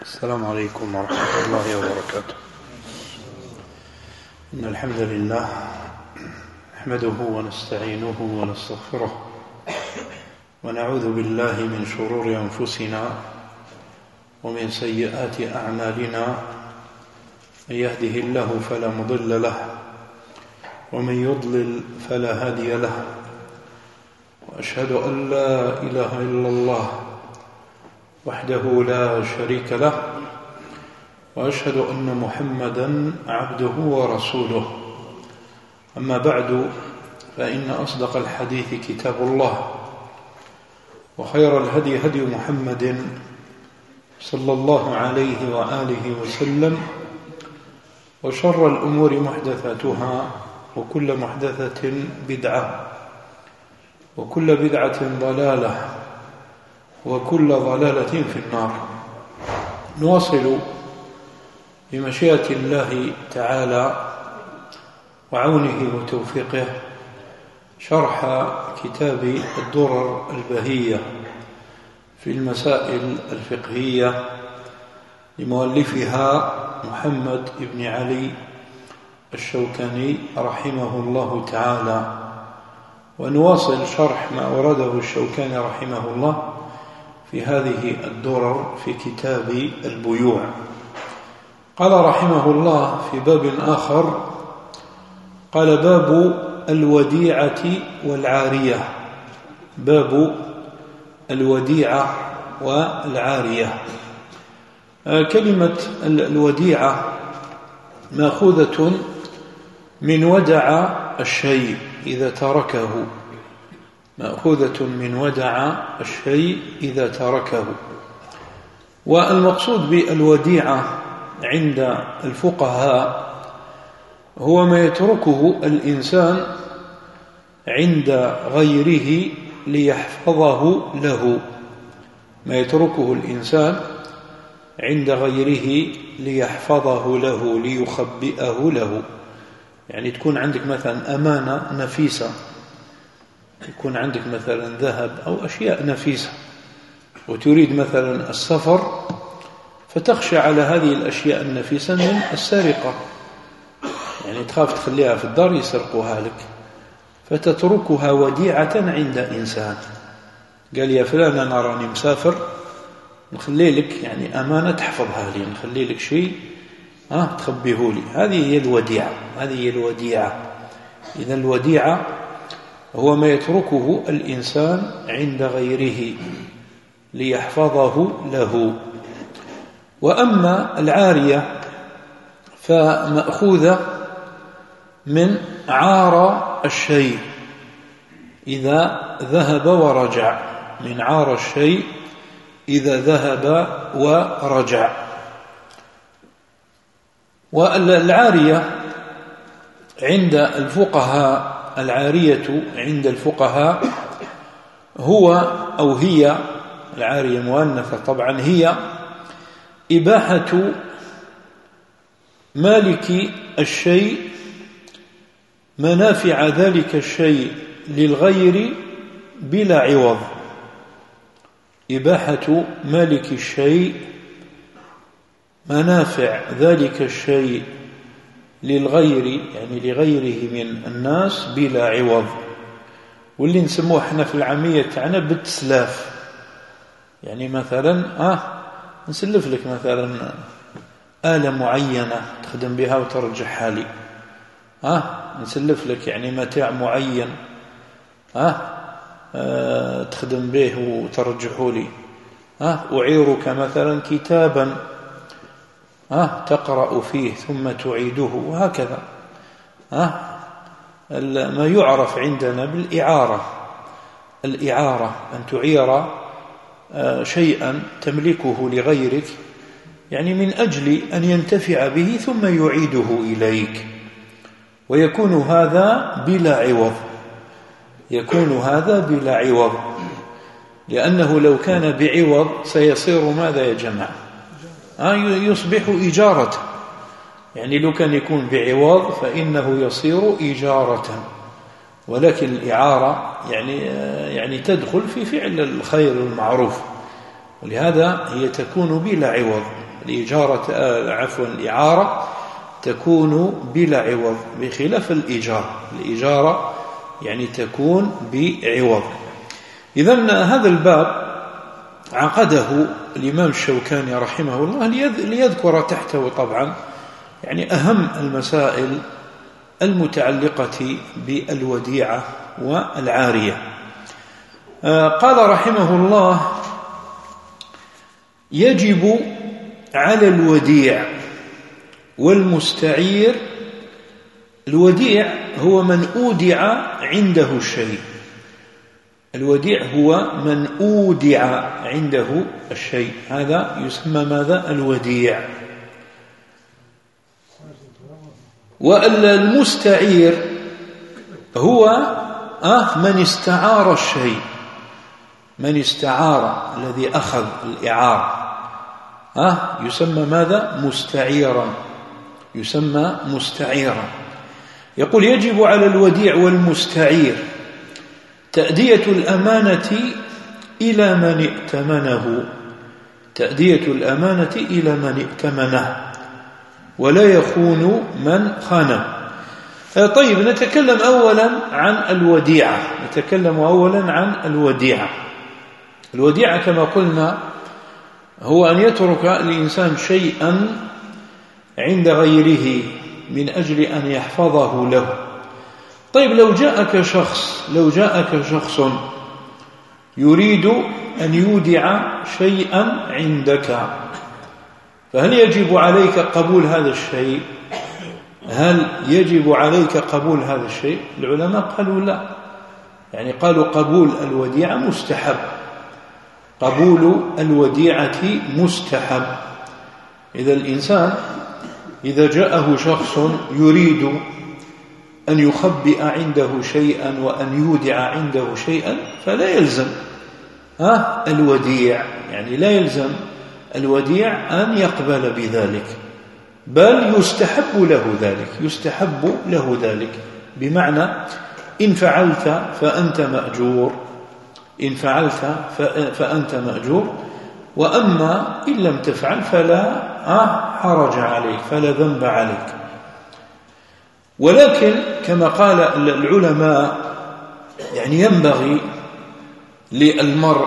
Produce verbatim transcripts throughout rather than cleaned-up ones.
السلام عليكم ورحمة الله وبركاته. إن الحمد لله نحمده ونستعينه ونستغفره ونعوذ بالله من شرور أنفسنا ومن سيئات أعمالنا. من يهده الله فلا مضل له ومن يضلل فلا هادي له، وأشهد أن لا إله إلا الله وحده لا شريك له، وأشهد أن محمدا عبده ورسوله. أما بعد، فإن أصدق الحديث كتاب الله، وخير الهدي هدي محمد صلى الله عليه وآله وسلم، وشر الأمور محدثاتها، وكل محدثة بدعة، وكل بدعة ضلالة، وكل ضلالة في النار. نواصل بمشيئة الله تعالى وعونه وتوفيقه شرح كتاب الدرر البهية في المسائل الفقهية لمؤلفها محمد بن علي الشوكاني رحمه الله تعالى. ونواصل شرح ما أورده الشوكاني رحمه الله في هذه الدرر في كتاب البيوع. قال رحمه الله في باب آخر، قال: باب الوديعة والعارية. باب الوديعة والعارية. كلمة الوديعة مأخوذة من ودع الشيء إذا تركه، مأخوذة من ودع الشيء إذا تركه. والمقصود بالوديعة عند الفقهاء هو ما يتركه الإنسان عند غيره ليحفظه له، ما يتركه الإنسان عند غيره ليحفظه له، ليخبئه له. يعني تكون عندك مثلا أمانة نفيسة، يكون عندك مثلا ذهب أو أشياء نفيسة، وتريد مثلا السفر، فتخشى على هذه الأشياء النفيسة من السرقة، يعني تخاف تخليها في الدار يسرقوها لك، فتتركها وديعة عند إنسان. قال: يا فلان أنا راني مسافر، نخلي لك يعني أمانة تحفظها لي، نخلي لك شيء ها تخبيه لي. هذه هي الوديعة، هذه هي الوديعة. إذا الوديعة هو ما يتركه الإنسان عند غيره ليحفظه له. وأما العارية فمأخوذة من عار الشيء إذا ذهب ورجع، من عار الشيء إذا ذهب ورجع. والعارية عند الفقهاء، العارية عند الفقهاء هو أو هي، العارية مؤنثة طبعا، هي إباحة مالك الشيء منافع ذلك الشيء للغير بلا عوض. إباحة مالك الشيء منافع ذلك الشيء للغير، يعني لغيره من الناس بلا عوض. واللي نسموه احنا في العامية تاعنا بالتسلاف. يعني مثلا آه نسلف لك مثلا آلة معينة تخدم بها وترجعها لي، آه نسلف لك يعني متاع معين آه, آه تخدم به وترجعه لي، آه أعيرك مثلا كتابا آه تقرأ فيه ثم تعيده، وهكذا. آه ما يعرف عندنا بالإعارة. الإعارة أن تعير آه شيئا تملكه لغيرك، يعني من أجل أن ينتفع به ثم يعيده إليك، ويكون هذا بلا عوض، يكون هذا بلا عوض، لأنه لو كان بعوض سيصير ماذا يا جماعة؟ آه يصبح إجارة. يعني لو كان يكون بعوض فإنه يصير إجارة، ولكن الإعارة يعني يعني تدخل في فعل الخير والمعروف، ولهذا هي تكون بلا عوض. الإجارة عفوا الإعارة تكون بلا عوض بخلاف الإيجار. الإجارة يعني تكون بعوض. إذن هذا الباب عقده الإمام الشوكاني رحمه الله ليذكر تحته طبعا يعني أهم المسائل المتعلقة بالوديعة والعارية. قال رحمه الله: يجب على الوديع والمستعير. الوديع هو من أودع عنده الشيء. الوديع هو من أودع عنده الشيء، هذا يسمى ماذا؟ الوديع. والمستعير هو آه من استعار الشيء، من استعار الذي أخذ الإعارة آه يسمى ماذا؟ مستعيرا، يسمى مستعيرا. يقول: يجب على الوديع والمستعير تأدية الأمانة إلى من ائتمنه، تأدية الأمانة إلى من ائتمنه ولا يخون من خانه. طيب، نتكلم أولا عن الوديعة، نتكلم أولا عن الوديعة. الوديعة كما قلنا هو أن يترك الإنسان شيئا عند غيره من أجل أن يحفظه له. طيب، لو جاءك شخص لو جاءك شخص يريد أن يودع شيئا عندك، فهل يجب عليك قبول هذا الشيء؟ هل يجب عليك قبول هذا الشيء؟ العلماء قالوا لا، يعني قالوا قبول الوديعة مستحب، قبول الوديعة مستحب. إذا الإنسان إذا جاءه شخص يريد أن يخبئ عنده شيئا وأن يودع عنده شيئا فلا يلزم ها الوديع، يعني لا يلزم الوديع أن يقبل بذلك، بل يستحب له ذلك، يستحب له ذلك. بمعنى إن فعلت فأنت مأجور، إن فعلت فأنت مأجور، وأما إن لم تفعل فلا حرج عليك، فلا ذنب عليك. ولكن كما قال العلماء يعني ينبغي للمرء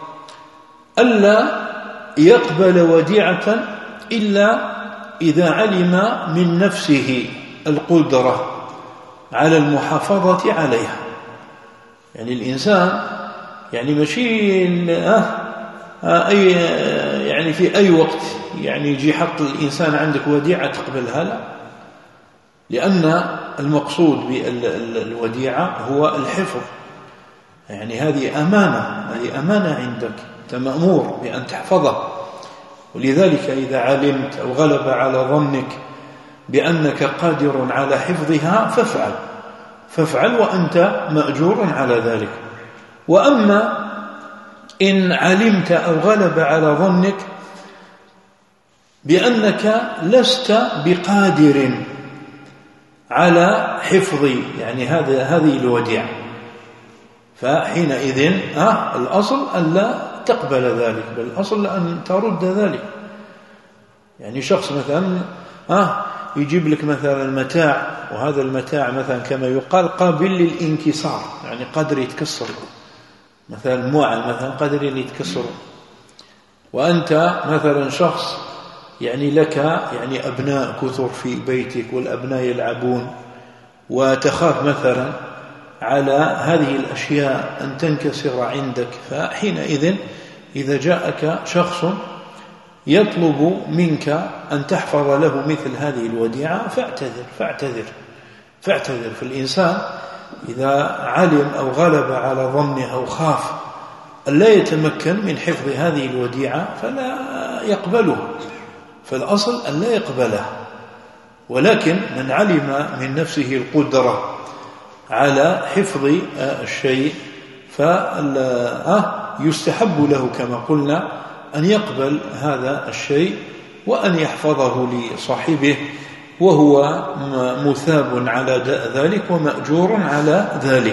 ألا يقبل وديعة إلا إذا علم من نفسه القدرة على المحافظة عليها. يعني الإنسان يعني ماشي آه آه أي يعني في أي وقت يعني يجي حط الإنسان عندك وديعة تقبلها، لا، لأن المقصود بالوديعة هو الحفظ، يعني هذه أمانة، هذه أمانة عندك، أنت مأمور بأن تحفظها. ولذلك إذا علمت أو غلب على ظنك بأنك قادر على حفظها فافعل فافعل وأنت مأجور على ذلك. وأما إن علمت أو غلب على ظنك بأنك لست بقادر على حفظ يعني هذا هذه الوديعة، فحينئذ آه الأصل ألا تقبل ذلك، بل الأصل أن ترد ذلك. يعني شخص مثلا آه يجيب لك مثلا المتاع، وهذا المتاع مثلا كما يقال قابل للانكسار، يعني قادر يتكسر، مثلا موعى مثلا قادر يتكسر، وأنت مثلا شخص يعني لك يعني أبناء كثر في بيتك والأبناء يلعبون، وتخاف مثلا على هذه الأشياء أن تنكسر عندك، فحينئذ إذا جاءك شخص يطلب منك أن تحفظ له مثل هذه الوديعة فاعتذر فاعتذر فاعتذر. فالإنسان إذا علم أو غلب على ظنه أو خاف أن لا يتمكن من حفظ هذه الوديعة فلا يقبلها، فالأصل أن لا يقبلها. ولكن من علم من نفسه القدرة على حفظ الشيء فيستحب له كما قلنا أن يقبل هذا الشيء وأن يحفظه لصاحبه، وهو مثاب على ذلك ومأجور على ذلك.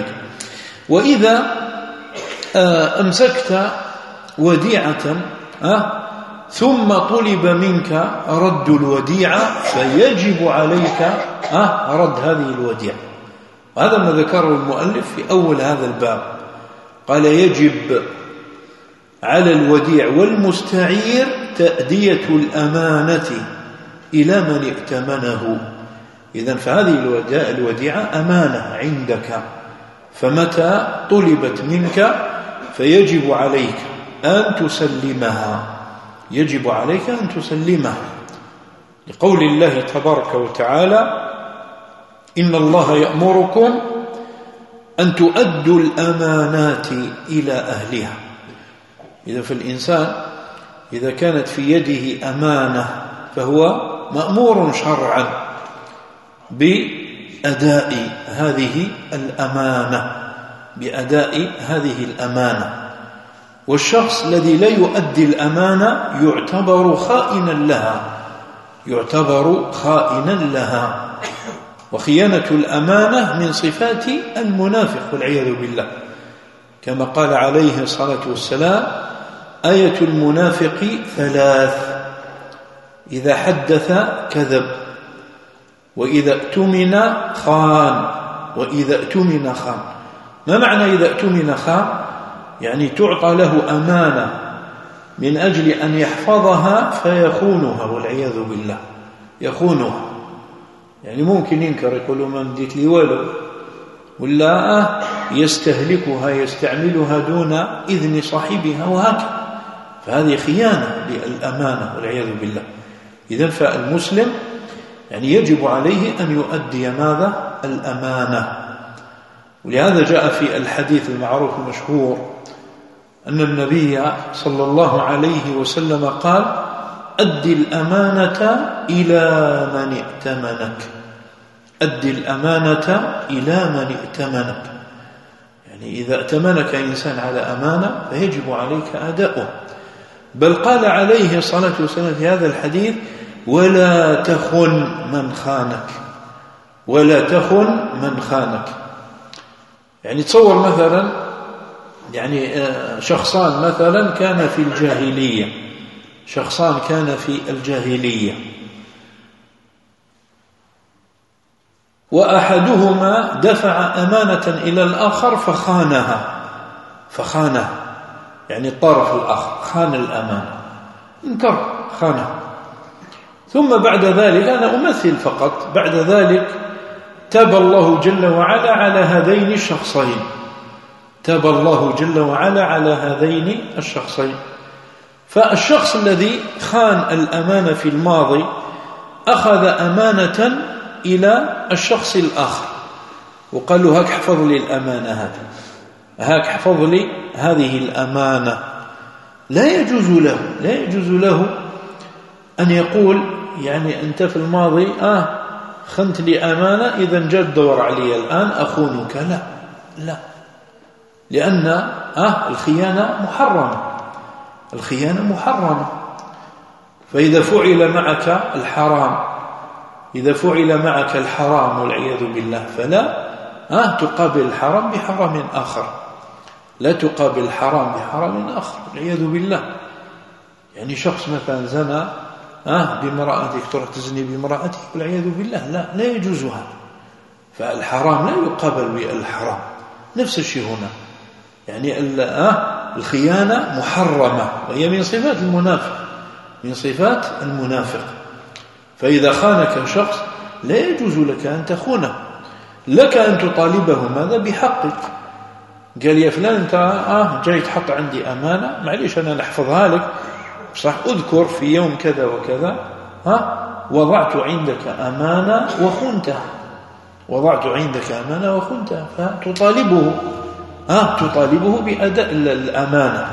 وإذا أمسكت وديعة ثم طلب منك رد الوديعة فيجب عليك أه رد هذه الوديعة. وهذا ما ذكره المؤلف في أول هذا الباب، قال يجب على الوديع والمستعير تأدية الأمانة إلى من ائتمنه. إذن فهذه الوديعة أمانة عندك، فمتى طلبت منك فيجب عليك أن تسلمها، يجب عليك أن تسلمها، لقول الله تبارك وتعالى إن الله يأمركم أن تؤدوا الأمانات إلى أهلها. إذا فالإنسان إذا كانت في يده أمانة فهو مأمور شرعا بأداء هذه الأمانة، بأداء هذه الأمانة. والشخص الذي لا يؤدي الأمانة يعتبر خائنا لها، يعتبر خائنا لها. وخيانة الأمانة من صفات المنافق والعياذ بالله، كما قال عليه الصلاة والسلام آية المنافق ثلاث: إذا حدث كذب، وإذا اؤتمن خان، وإذا اؤتمن خان. ما معنى إذا اؤتمن خان؟ يعني تعطى له أمانة من أجل أن يحفظها فيخونها والعياذ بالله، يخونها. يعني ممكن ينكر، يقول له ما مديت لي والو، ولا يستهلكها يستعملها دون إذن صاحبها وهكذا، فهذه خيانة للأمانة والعياذ بالله. إذن فالمسلم يعني يجب عليه أن يؤدي ماذا؟ الأمانة. ولهذا جاء في الحديث المعروف المشهور أن النبي صلى الله عليه وسلم قال أدي الأمانة إلى من ائتمنك، أدي الأمانة إلى من ائتمنك. يعني إذا ائتمنك إنسان على أمانة فيجب عليك أداؤه. بل قال عليه الصلاة والسلام في هذا الحديث ولا تخن من خانك، ولا تخن من خانك. يعني تصور مثلا يعني شخصان مثلا كان في الجاهلية، شخصان كان في الجاهلية، وأحدهما دفع أمانة إلى الآخر فخانها، فخانها يعني الطرف الآخر خان الأمانة، انكر خانها. ثم بعد ذلك، أنا أمثل فقط، بعد ذلك تاب الله جل وعلا على هذين الشخصين، تاب الله جل وعلا على هذين الشخصين. فالشخص الذي خان الأمانة في الماضي أخذ أمانة إلى الشخص الآخر وقال له هاك حفظ لي الأمانة هذه، هاك حفظ لي هذه الأمانة. لا يجوز له، لا يجوز له أن يقول يعني أنت في الماضي آه خنت لي أمانة، إذا جاء الدور علي الآن أخونك. لا لا، لأن آه الخيانة محرمة، الخيانة محرمة. فإذا فعل معك الحرام، إذا فعل معك الحرام والعياذ بالله فلا آه تقابل الحرام بحرام آخر، لا تقابل الحرام بحرام آخر والعياذ بالله. يعني شخص مثلا زنى آه بامرأتك، تروح تزني بامرأتك والعياذ بالله، لا لا يجوز هذا. فالحرام لا يقابل بالحرام. نفس الشيء هنا، يعني آه الخيانة محرمة، وهي من صفات المنافق، من صفات المنافق. فإذا خانك شخص لا يجوز لك أن تخونه، لك أن تطالبه ماذا؟ بحقك. قال يا فلان أنت آه جاي تحط عندي أمانة، معليش أنا نحفظها لك، صح أذكر في يوم كذا وكذا ها وضعت عندك أمانة وخنتها، وضعت عندك أمانة وخنتها، فتطالبه ها تطالبه بأداء الأمانة.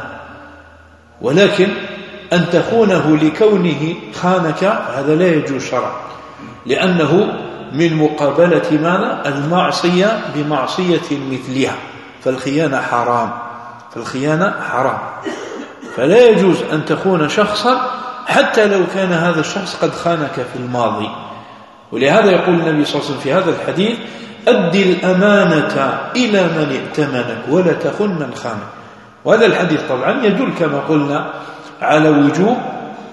ولكن أن تخونه لكونه خانك هذا لا يجوز شرعا، لأنه من مقابلة ماذا؟ المعصية بمعصية مثلها، فالخيانة حرام، فالخيانة حرام. فلا يجوز أن تخون شخصا حتى لو كان هذا الشخص قد خانك في الماضي. ولهذا يقول النبي صلى الله عليه وسلم في هذا الحديث أدي الأمانة إلى من ائتمنك ولا تخن من خانك. وهذا الحديث طبعا يدل كما قلنا على وجوب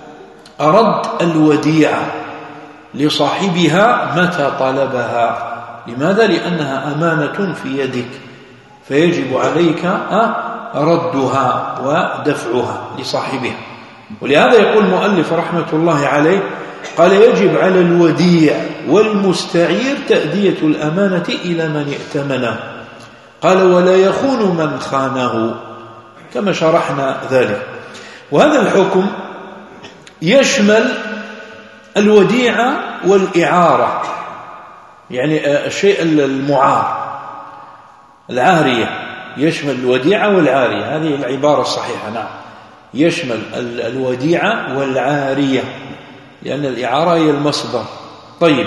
رد الوديعة لصاحبها متى طلبها. لماذا؟ لأنها أمانة في يدك، فيجب عليك ردها ودفعها لصاحبها. ولهذا يقول المؤلف رحمة الله عليه قال يجب على الوديع والمستعير تأدية الأمانة إلى من ائتمنه. قال ولا يخون من خانه، كما شرحنا ذلك. وهذا الحكم يشمل الوديعة والإعارة، يعني الشيء المعار، العارية، يشمل الوديعة والعارية. هذه العبارة الصحيحة، نعم، يشمل الوديعة والعارية، لأن الإعارة هي المصدر. طيب،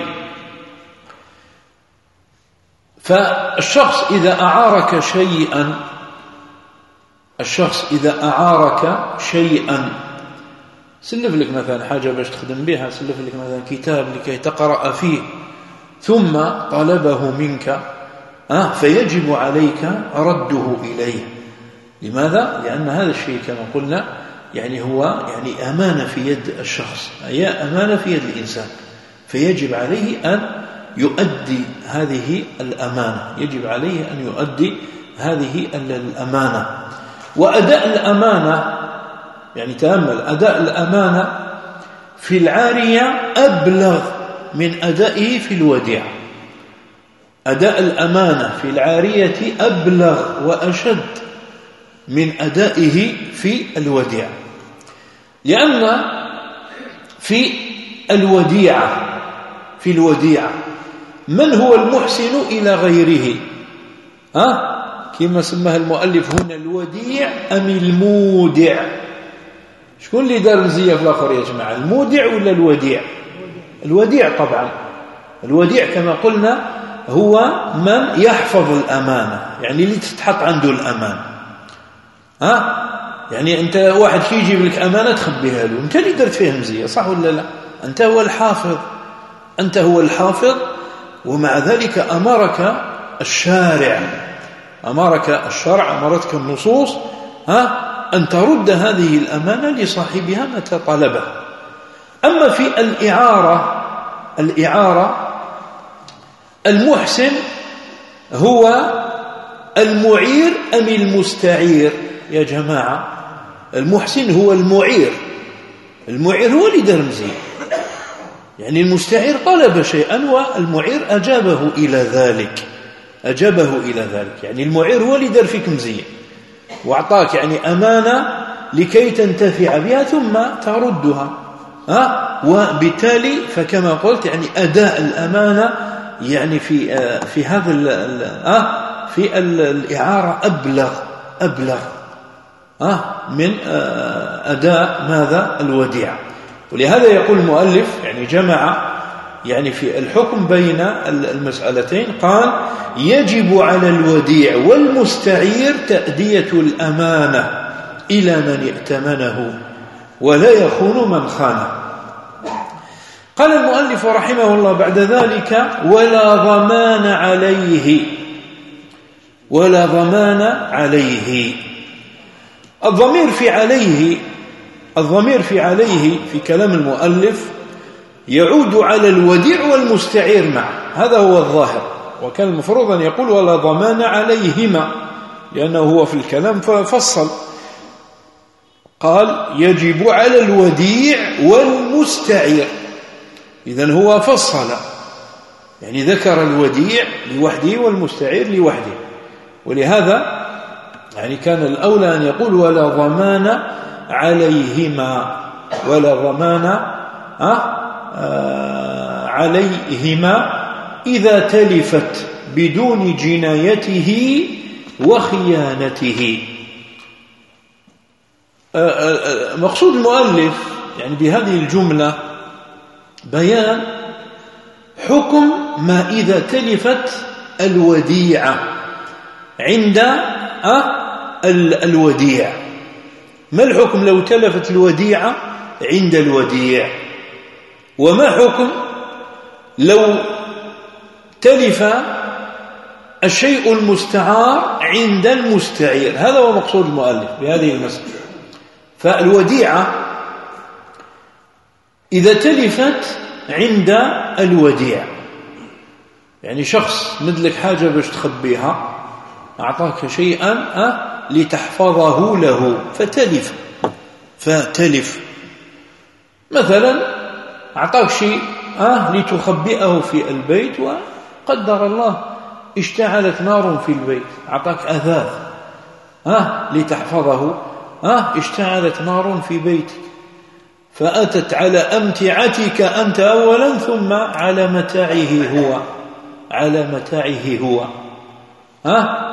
فالشخص إذا أعارك شيئا الشخص إذا أعارك شيئا سلف لك مثلا حاجة باش تخدم بها، سلف لك مثلا كتاب لكي تقرأ فيه، ثم طلبه منك آه فيجب عليك رده إليه. لماذا؟ لأن هذا الشيء كما قلنا يعني هو يعني أمانة في يد الشخص، هي أمانة في يد الإنسان، فيجب عليه أن يؤدي هذه الأمانة، يجب عليه أن يؤدي هذه الأمانة. وأداء الأمانة، يعني تأمل، أداء الأمانة في العارية أبلغ من أدائه في الوديعة. أداء الأمانة في العارية أبلغ وأشد من أدائه في الوديعة، لأن في الوديعة في الوديعة من هو المحسن إلى غيره؟ ها؟ كما سماها المؤلف هنا الوديع أم المودع؟ شكون اللي دار مزية في الآخر يا جماعة، المودع ولا الوديع؟ الوديع طبعا. الوديع كما قلنا هو من يحفظ الأمانة، يعني اللي تتحط عنده الأمانة. ها؟ يعني أنت واحد كي يجيب لك أمانة تخبيها له، أنت اللي درت فيها مزية، صح ولا لا؟ أنت هو الحافظ، أنت هو الحافظ. ومع ذلك أمرك الشارع، أمرك الشرع، أمرتك النصوص ها أن ترد هذه الأمانة لصاحبها متى طلبها. أما في الإعارة الإعارة المحسن هو المعير أم المستعير يا جماعة؟ المحسن هو المعير، المعير هو اللي دار مزيان، يعني المستعير طلب شيئا والمعير أجابه إلى ذلك أجابه إلى ذلك يعني المعير هو اللي دار فيك مزيان وأعطاك يعني أمانة لكي تنتفع بها ثم تردها. ها؟ وبالتالي فكما قلت يعني أداء الأمانة يعني في في هذا ال في الإعارة أبلغ أبلغ من أداء ماذا الوديعة. ولهذا يقول المؤلف يعني جمع يعني في الحكم بين المسألتين، قال يجب على الوديع والمستعير تأدية الأمانة إلى من ائتمنه ولا يخون من خانه. قال المؤلف رحمه الله بعد ذلك ولا ضمان عليه ولا ضمان عليه. الضمير في عليه الضمير في عليه في كلام المؤلف يعود على الوديع والمستعير معه، هذا هو الظاهر، وكان المفروض أن يقول ولا ضمان عليهما لأنه هو في الكلام ففصل، قال يجب على الوديع والمستعير، إذن هو فصل يعني ذكر الوديع لوحده والمستعير لوحده. ولهذا يعني كان الأولى أن يقول ولا ضمان عليهما ولا ضمان أه آه عليهما إذا تلفت بدون جنايته وخيانته. آه آه مقصود المؤلف يعني بهذه الجملة بيان حكم ما إذا تلفت الوديعة عند آه الوديع. ما الحكم لو تلفت الوديعة عند الوديع، وما حكم لو تلف الشيء المستعار عند المستعير؟ هذا هو مقصود المؤلف بهذه المسألة. فالوديعة إذا تلفت عند الوديعة، يعني شخص مدلك حاجة باش تخبيها، أعطاك شيئا أه لتحفظه له فتلف فتلف مثلا أعطاك شيء أه لتخبئه في البيت، وقدر الله اشتعلت نار في البيت، أعطاك أثاث أه لتحفظه، أه اشتعلت نار في بيتك، فأتت على أمتعتك أنت أولا ثم على متاعه هو على متاعه هو ها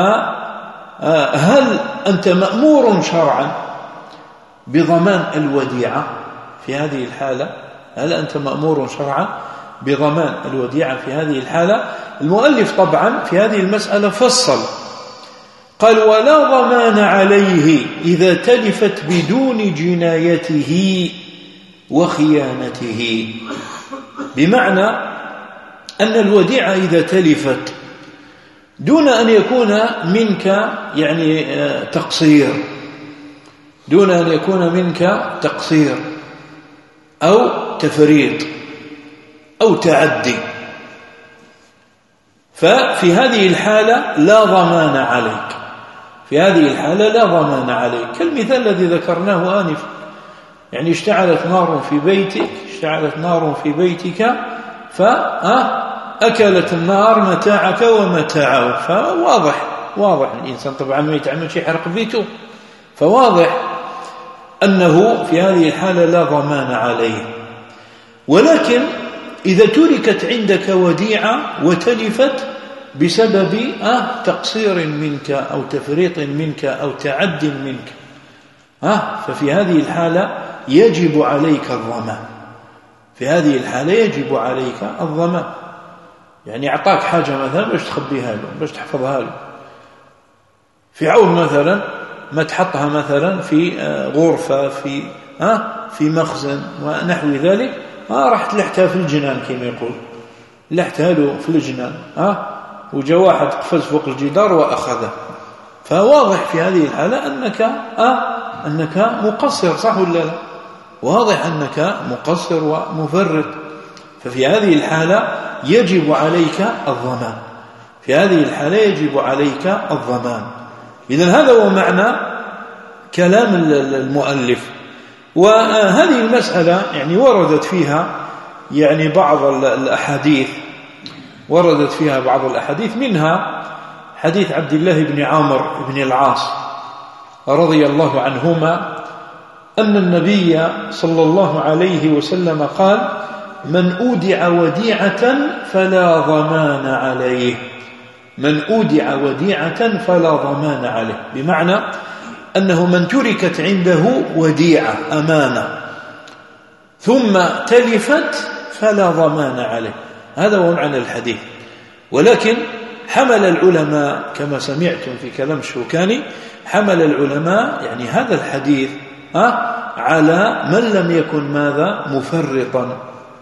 فهل أنت مأمور شرعا بضمان الوديعة في هذه الحالة؟ هل أنت مأمور شرعا بضمان الوديعة في هذه الحالة؟ المؤلف طبعا في هذه المسألة فصل، قال: ولا ضمان عليه إذا تلفت بدون جنايته وخيانته. بمعنى أن الوديعة إذا تلفت دون أن يكون منك يعني تقصير دون أن يكون منك تقصير أو تفريط أو تعدي، ففي هذه الحالة لا ضمان عليك، في هذه الحالة لا ضمان عليك، كالمثال الذي ذكرناه آنفا، يعني اشتعلت نار في بيتك اشتعلت نار في بيتك فأكلت النار متاعك ومتاعه، فواضح واضح الإنسان طبعا ما يتعمل شيء يحرق بيته، فواضح أنه في هذه الحالة لا ضمان عليه. ولكن إذا تركت عندك وديعة وتلفت بسبب آه تقصير منك أو تفريط منك أو تعد منك، آه ففي هذه الحالة يجب عليك الضمان، في هذه الحالة يجب عليك الضمان. يعني أعطاك حاجة مثلا باش تخبيها له باش تحفظها له، في عون مثلا ما تحطها مثلا في غرفة في آه في مخزن ونحو ذلك، آه راح تلحتها في الجنان كما يقول، لحتها له في الجنان آه وجاء واحد قفز فوق الجدار وأخذه، فواضح في هذه الحالة أنك آه أنك مقصر، صح ولا لا؟ واضح أنك مقصر ومفرط، ففي هذه الحالة يجب عليك الضمان، في هذه الحالة يجب عليك الضمان. إذن هذا هو معنى كلام المؤلف. وهذه المسألة يعني وردت فيها يعني بعض الأحاديث وردت فيها بعض الأحاديث، منها حديث عبد الله بن عمرو بن العاص رضي الله عنهما أن النبي صلى الله عليه وسلم قال: من أودع وديعة فلا ضمان عليه، من أودع وديعة فلا ضمان عليه، بمعنى أنه من تركت عنده وديعة أمانة ثم تلفت فلا ضمان عليه، هذا هو معنى الحديث. ولكن حمل العلماء كما سمعتم في كلام الشوكاني، حمل العلماء يعني هذا الحديث على من لم يكن ماذا مفرطا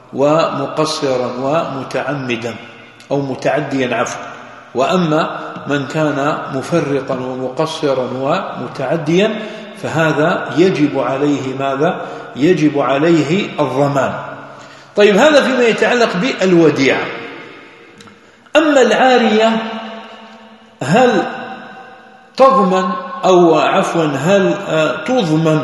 ومقصرا ومتعمدا أو متعديا عفوا، وأما من كان مفرطا ومقصرا ومتعديا فهذا يجب عليه ماذا؟ يجب عليه الضمان. طيب هذا فيما يتعلق بالوديعة. أما العارية هل تضمن أو عفوا هل تضمن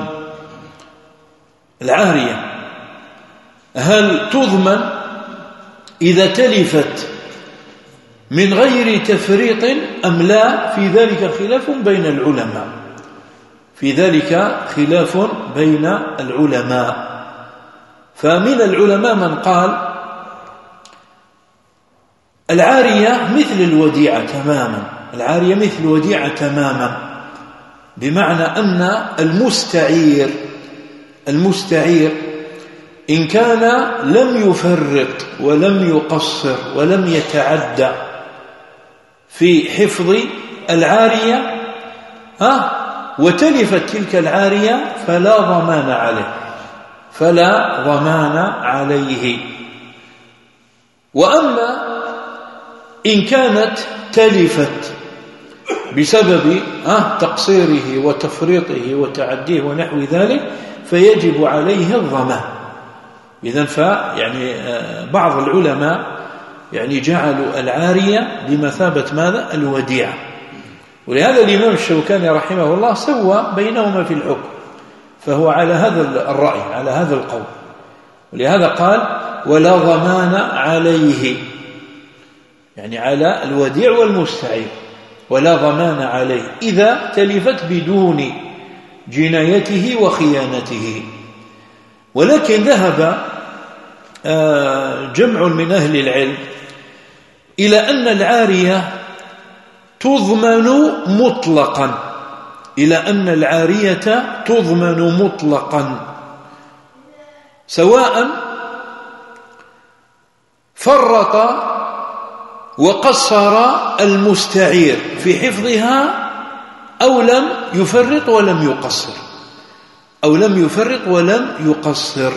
العارية هل تضمن إذا تلفت من غير تفريط أم لا؟ في ذلك خلاف بين العلماء في ذلك خلاف بين العلماء فمن العلماء من قال العارية مثل الوديعة تماما، العارية مثل الوديعة تماما، بمعنى أن المستعير المستعير إن كان لم يفرط ولم يقصر ولم يتعدى في حفظ العارية ها وتلفت تلك العارية فلا ضمان عليه فلا ضمان عليه. وأما إن كانت تلفت بسبب ها تقصيره وتفريطه وتعديه ونحو ذلك فيجب عليه الضمان إذن فيعني بعض العلماء يعني جعلوا العارية بمثابة ماذا؟ الوديعة. ولهذا الإمام الشوكاني رحمه الله سوى بينهما في الحكم، فهو على هذا الرأي، على هذا القول. ولهذا قال ولا ضمان عليه، يعني على الوديع والمستعير ولا ضمان عليه إذا تلفت بدون جنايته وخيانته. ولكن ذهب جمع من أهل العلم إلى أن العارية تضمن مطلقا، إلى أن العارية تضمن مطلقا، سواء فرط وقصر المستعير في حفظها أو لم يفرط ولم يقصر، أو لم يفرط ولم يقصر.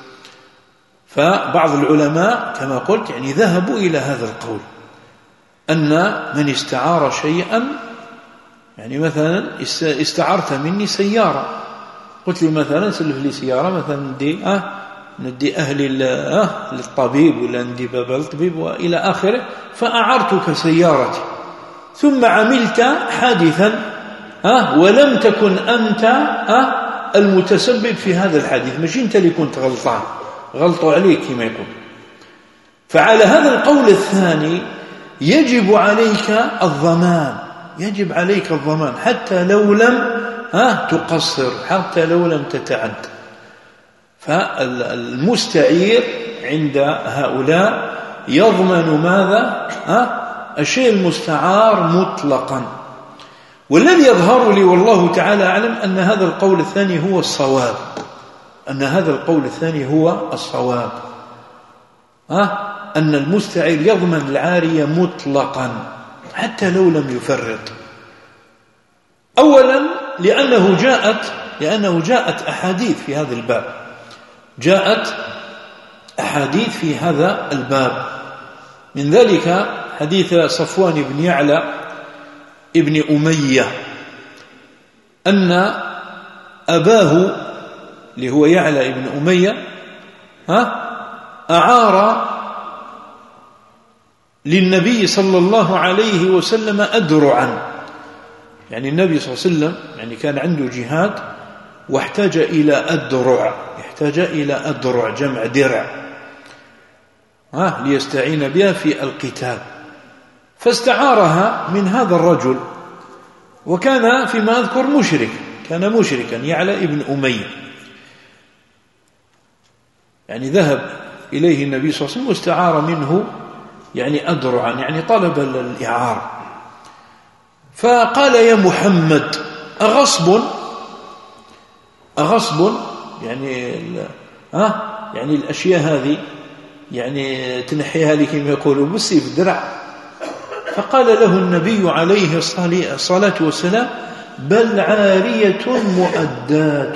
فبعض العلماء كما قلت يعني ذهبوا إلى هذا القول، أن من استعار شيئا، يعني مثلا استعرت مني سيارة، قلت لي مثلا سلف لي سيارة مثلا ندي أه ندي أهلي أه للطبيب ولا ندي باب الطبيب وإلى آخره، فأعرتك سيارتي ثم عملت حادثا أه ولم تكن أنت أه المتسبب في هذا الحادث، مش أنت اللي كنت غلطان، غلطوا عليك كما يقول. فعلى هذا القول الثاني يجب عليك الضمان، يجب عليك الضمان حتى لو لم ها تقصر، حتى لو لم تتعد. فالمستعير عند هؤلاء يضمن ماذا؟ ها الشيء المستعار مطلقا. والذي يظهر لي والله تعالى أعلم أن هذا القول الثاني هو الصواب، أن هذا القول الثاني هو الصواب، ها أن المستعير يضمن العارية مطلقا حتى لو لم يفرط. أولا لأنه جاءت لأنه جاءت أحاديث في هذا الباب، جاءت أحاديث في هذا الباب، من ذلك حديث صفوان بن يعلى ابن أمية أن أباه اللي هو يعلى ابن أمية ها أعار للنبي صلى الله عليه وسلم أدرعا، يعني النبي صلى الله عليه وسلم يعني كان عنده جهاد واحتاج إلى أدرع، يحتاج إلى أدرع جمع درع ها ليستعين بها في القتال، فاستعارها من هذا الرجل، وكان فيما أذكر مشرك، كان مشركا يعلى ابن أمية، يعني ذهب إليه النبي صلى الله عليه وسلم واستعار منه يعني أدرعا، يعني طلب الإعارة. فقال يا محمد أغصب أغصب يعني ها يعني الأشياء هذه يعني تنحيها لي كما يقولوا بالسيف درع. فقال له النبي عليه الصلاة والسلام بل عارية مؤدات،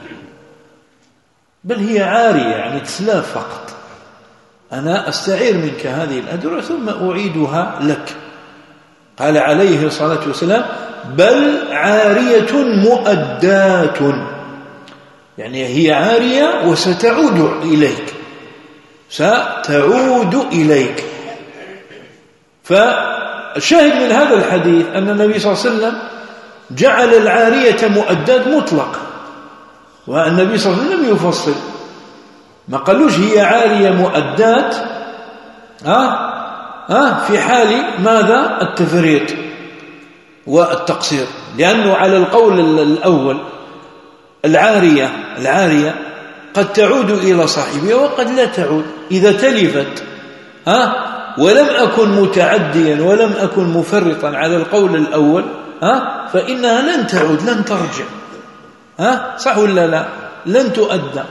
بل هي عارية يعني تسلاف فقط، أنا أستعير منك هذه الأدرع ثم أعيدها لك. قال عليه الصلاة والسلام بل عارية مؤدات، يعني هي عارية وستعود إليك، ستعود إليك. فالشاهد من هذا الحديث أن النبي صلى الله عليه وسلم جعل العارية مؤدات مطلق، والنبي صلى الله عليه وسلم لم يفصل، ما قالوش هي عارية مؤدات ها ها في حال ماذا؟ التفريط والتقصير، لأنه على القول الأول العارية العارية قد تعود إلى صاحبها وقد لا تعود، إذا تلفت ها ولم أكن متعديا ولم أكن مفرطا على القول الأول ها فإنها لن تعود، لن ترجع، ها صح ولا لا؟ لن تؤدى،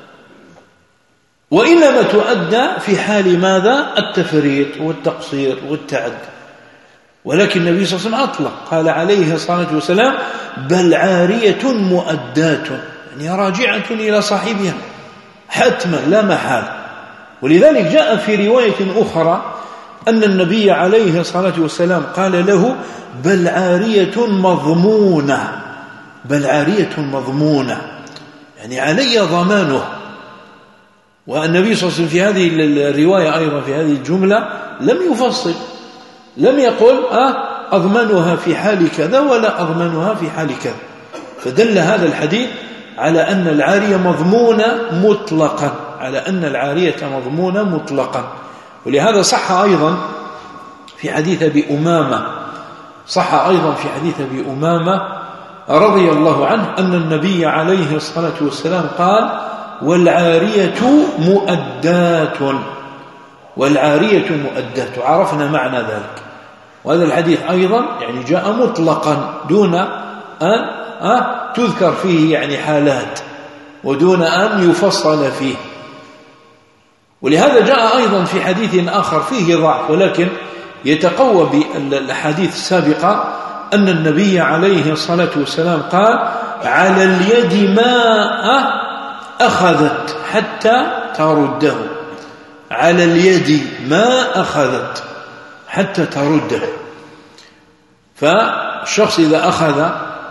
وإنما تؤدى في حال ماذا؟ التفريط والتقصير والتعدي. ولكن النبي صلى الله عليه وسلم أطلق، قال عليه الصلاة والسلام بل عارية مؤدات، يعني راجعة إلى صاحبها حتما لا محال. ولذلك جاء في رواية أخرى أن النبي عليه الصلاة والسلام قال له بل عارية مضمونة، بل عارية مضمونة، يعني علي ضمانه، والنبي صلى الله عليه وسلم في هذه الرواية أيضا في هذه الجملة لم يفصل، لم يقل أه أضمنها في حال كذا ولا أضمنها في حال كذا. فدل هذا الحديث على أن العارية مضمونة مطلقا، على أن العارية مضمونة مطلقا. ولهذا صح أيضا في حديث أبي أمامة، صح أيضا في حديث أبي أمامة رضي الله عنه أن النبي عليه الصلاة والسلام قال: والعارية مؤدات، والعارية مؤدات. عرفنا معنى ذلك. وهذا الحديث أيضا يعني جاء مطلقا دون أن أه تذكر فيه يعني حالات ودون أن يفصل فيه. ولهذا جاء أيضا في حديث آخر فيه ضعف ولكن يتقوى بالأحاديث السابقة أن النبي عليه الصلاة والسلام قال: على اليد ما أخذت حتى ترده، على اليد ما أخذت حتى ترده. فالشخص إذا أخذ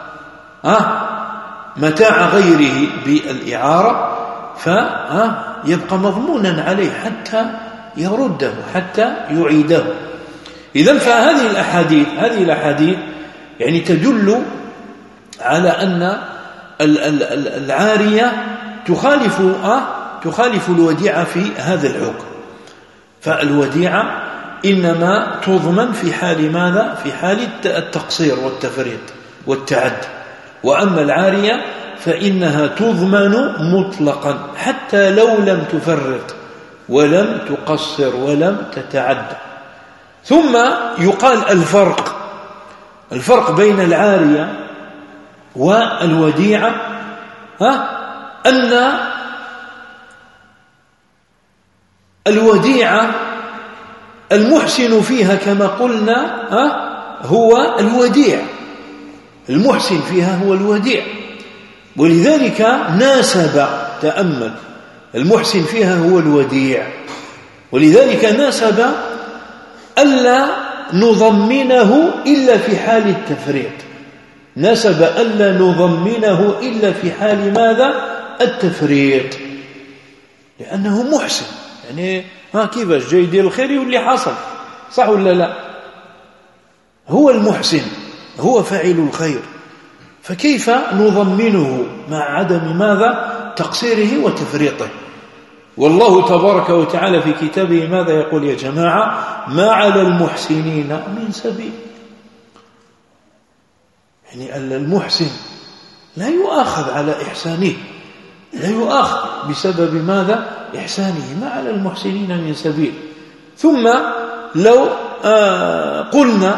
متاع غيره بالإعارة فيبقى مضمونا عليه حتى يرده، حتى يعيده. إذن فهذه الأحاديث هذه الأحاديث يعني تدل على أن العارية تخالف أه تخالف الوديعة في هذا الحكم. فالوديعة إنما تضمن في حال ماذا؟ في حال التقصير والتفريط والتعدي. وأما العارية فإنها تضمن مطلقا حتى لو لم تفرط ولم تقصر ولم تتعدى. ثم يقال الفرق الفرق بين العارية والوديعة ها أن الوديعة المحسن فيها كما قلنا ها هو الوديع، المحسن فيها هو الوديع. ولذلك ناسب، تأمل، المحسن فيها هو الوديع، ولذلك ناسب ألا نضمنه إلا في حال التفريط، ناسب ألا نضمنه إلا في حال ماذا؟ التفريط، لأنه محسن. يعني ها كيفاش جاي يدير الخير يولي حصل، صح ولا لا؟ هو المحسن، هو فاعل الخير، فكيف نضمنه مع عدم ماذا؟ تقصيره وتفريطه. والله تبارك وتعالى في كتابه ماذا يقول يا جماعة؟ ما على المحسنين من سبيل. يعني المحسن لا يؤاخذ على إحسانه، لا يؤاخذ بسبب ماذا؟ إحسانه، ما على المحسنين من سبيل. ثم لو آه قلنا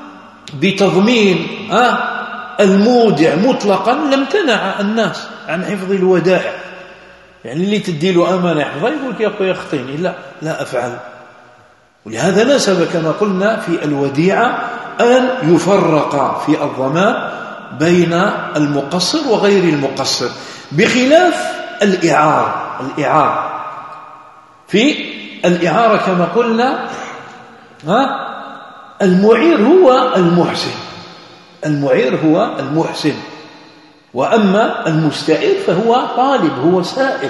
بتضمين آه المودع مطلقا لم تنع الناس عن حفظ الودائع. يعني اللي تدي له أمانة يحفظها يقول يا أخي يخطيني، لا لا أفعل. ولهذا ناسب كما قلنا في الوديعة أن يفرق في الضمان بين المقصر وغير المقصر، بخلاف الإعارة. الإعارة في الإعارة كما قلنا ها المعير هو المحسن، المعير هو المحسن، وأما المستعير فهو طالب، هو سائل،